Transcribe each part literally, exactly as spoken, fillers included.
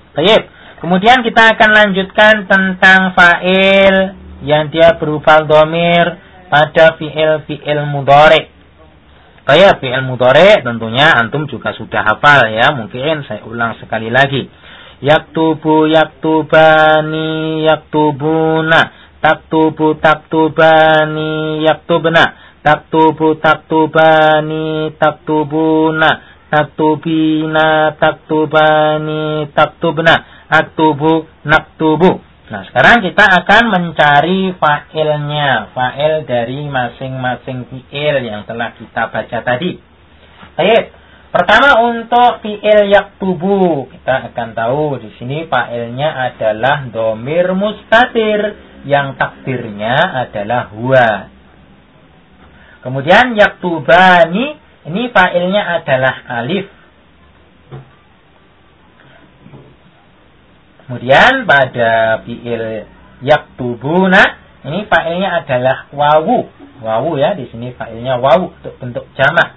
Baik. Kemudian kita akan lanjutkan tentang fa'il yang dia berupa dhamir pada fi'il-fi'il mudhari'. Baik, fi'il mudhari' tentunya antum juga sudah hafal ya. Mungkin saya ulang sekali lagi. Yaktubu, yaktubani, yaktubuna. Taktubu, taktubani, yaktubna. Taktubu, taktubani, taktubuna. Taktubina, taktubani, taktubna. Aktubu, naktubu. Nah, sekarang kita akan mencari fa'ilnya. Fa'il dari masing-masing fi'il yang telah kita baca tadi. Baik. Pertama untuk fi'il yaktubu. Kita akan tahu di sini fa'ilnya adalah dhamir mustatir yang takdirnya adalah huwa. Kemudian yaktubani, ini fa'ilnya adalah alif. Kemudian pada fi'il yaktubuna, ini fa'ilnya adalah wawu. Wawu ya, di sini fa'ilnya wawu untuk bentuk jamak.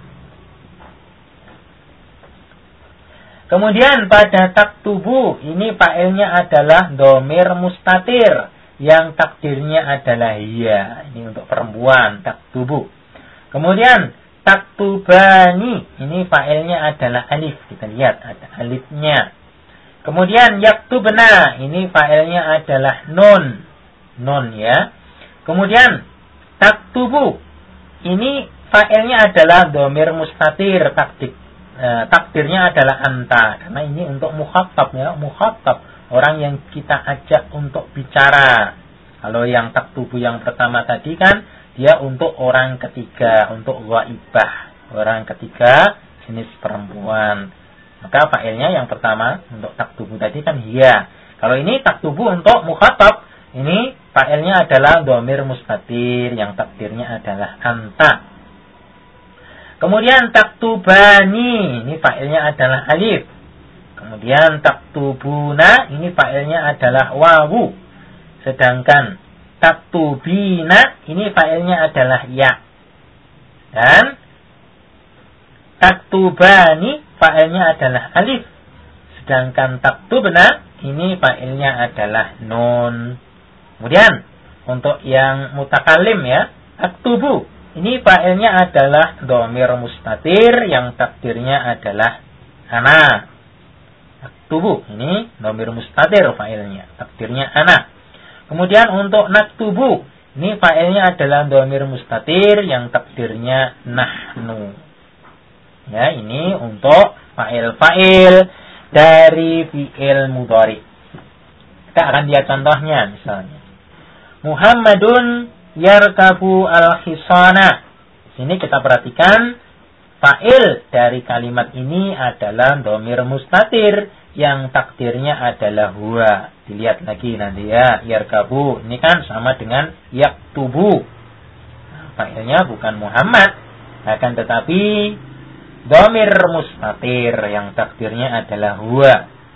Kemudian pada taktubu, ini fa'ilnya adalah dhamir mustatir yang takdirnya adalah iya. Ini untuk perempuan, taktubu. Kemudian taktubani, ini fa'ilnya adalah alif. Kita lihat ada alifnya. Kemudian yaktubna, ini fa'ilnya adalah nun. Nun ya. Kemudian taktubu, ini fa'ilnya adalah dhamir mustatir, takdir, eh, takdirnya adalah anta. Karena ini untuk mukhatab ya, mukhatab, orang yang kita ajak untuk bicara. Kalau yang taktubu yang pertama tadi kan dia untuk orang ketiga, untuk ghaibah, orang ketiga jenis perempuan. Maka fa'ilnya yang pertama untuk taktubu tadi kan hiya. Kalau ini taktubu untuk mukhatab, ini fa'ilnya adalah dhamir mustatir yang takdirnya adalah anta. Kemudian taktubani, ini fa'ilnya adalah alif. Kemudian taktubuna, ini fa'ilnya adalah wawu. Sedangkan taktubina, ini fa'ilnya adalah ya. Dan taktubani, fa'ilnya adalah alif. Sedangkan taktubna, ini fa'ilnya adalah nun. Kemudian untuk yang mutakallim ya, aktubu, ini fa'ilnya adalah dhamir mustatir yang takdirnya adalah ana. Aktubu, ini dhamir mustatir fa'ilnya, takdirnya ana. Kemudian untuk naktubu, ini fa'ilnya adalah dhamir mustatir yang takdirnya nahnu. Ya, ini untuk fa'il-fa'il dari fi'il mudhari. Kita akan lihat contohnya misalnya. Muhammadun yarkabu al-hisana. Sini kita perhatikan fa'il dari kalimat ini adalah dhamir mustatir yang takdirnya adalah huwa. Dilihat lagi nanti ya, yarkabu. Ini kan sama dengan yaktubu. Nah, fa'ilnya bukan Muhammad, akan tetapi dhamir mustatir yang takdirnya adalah huwa.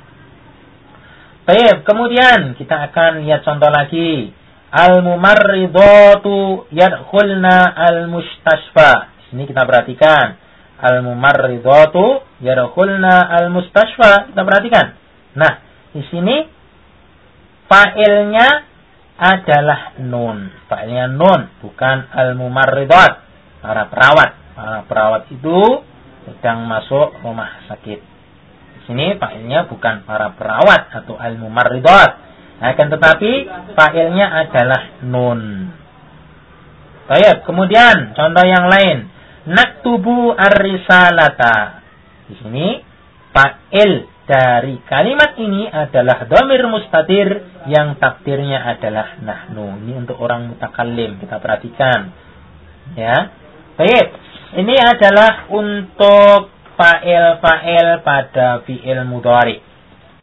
Baik, kemudian kita akan lihat contoh lagi. Al-mumarridatu yadkhulna al-mustashfa. Sini kita perhatikan. Al-mumarridatu yadkhulna al-mustashfa. Kita perhatikan. Nah, di sini fa'ilnya adalah nun. Fa'ilnya nun, bukan al-mumarridat. Para perawat. Para perawat itu sedang masuk rumah sakit. Di sini fa'ilnya bukan para perawat atau al-mumarridat. Akan tetapi fa'ilnya adalah nun. Baik, kemudian contoh yang lain. Naktubu ar-risalata. Di sini fa'il dari kalimat ini adalah dhamir mustatir yang takdirnya adalah nahnu. Ini untuk orang mutakallim, kita perhatikan. Ya. Baik. Ini adalah untuk fa'il-fa'il pada fi'il mudhari.